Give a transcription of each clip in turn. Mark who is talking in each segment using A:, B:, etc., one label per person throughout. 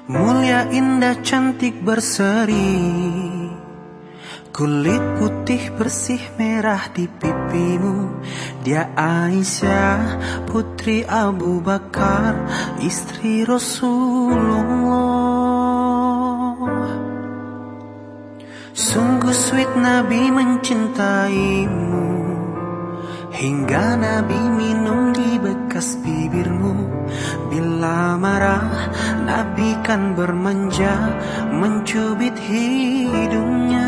A: Mulia, indah, cantik, berseri, kulit putih bersih merah di pipimu. Dia Aisyah, putri Abu Bakar, istri Rasulullah. Sungguh sweet Nabi mencintaimu, hingga Nabi minum di bekas bibirmu. Bila marah, Nabi kan bermanja, mencubit hidungnya.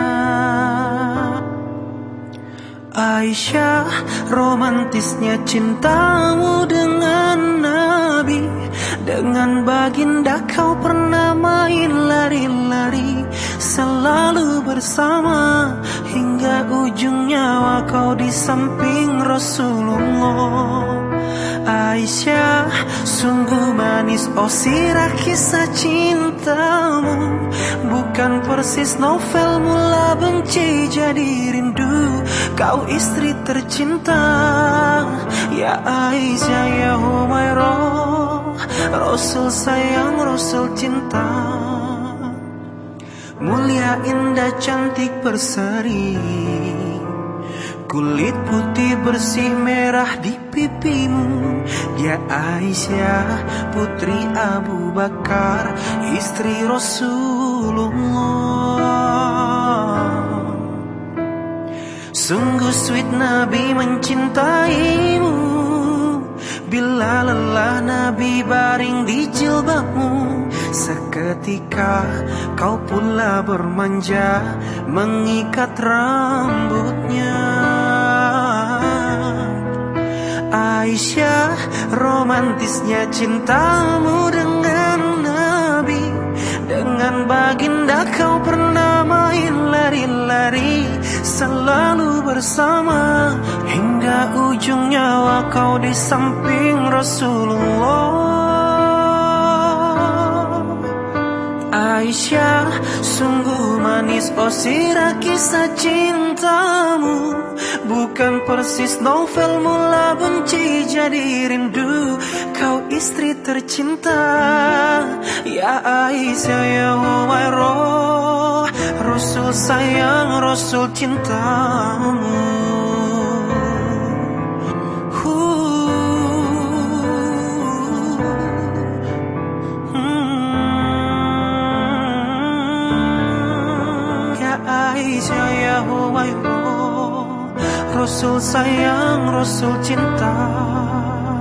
A: Aisyah, romantisnya cintamu dengan Nabi. Dengan baginda kau pernah main lari-lari, selalu bersama hingga ujung nyawa kau di samping Rasulullah. Aisyah, sungguh manis oh sirah kisah cintamu, bukan persis novel mula benci jadi rindu. Kau istri tercinta, ya Aisyah, ya Humairah, Rasul sayang, Rasul cinta. Mulia, indah, cantik, berseri, kulit putih bersih merah di pipimu. Dia Aisyah, putri Abu Bakar, istri Rasulullah. Sungguh sweet Nabi mencintaimu, bila lelah Nabi baring di jilbabmu. Seketika kau pula bermanja, mengikat rambutnya. Aisyah, romantisnya cintamu dengan Nabi. Dengan baginda kau pernah main lari-lari, selalu bersama hingga ujung nyawa kau di samping Rasulullah. Aisyah, sungguh manis oh sirah kisah cintamu, bukan persis novel mula benci jadi rindu. Kau istri tercinta, ya Aisyah, ya Humairah, Rasul sayang, Rasul cintamu. Aisyah, ya Humairah, Rasul sayang, Rasul cintamu.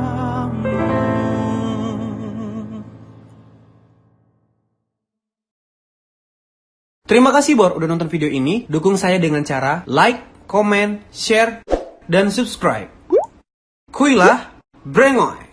A: Terima kasih Bor udah nonton video ini. Dukung saya dengan cara like, comment, share, dan subscribe. Kuilah, Brengoy.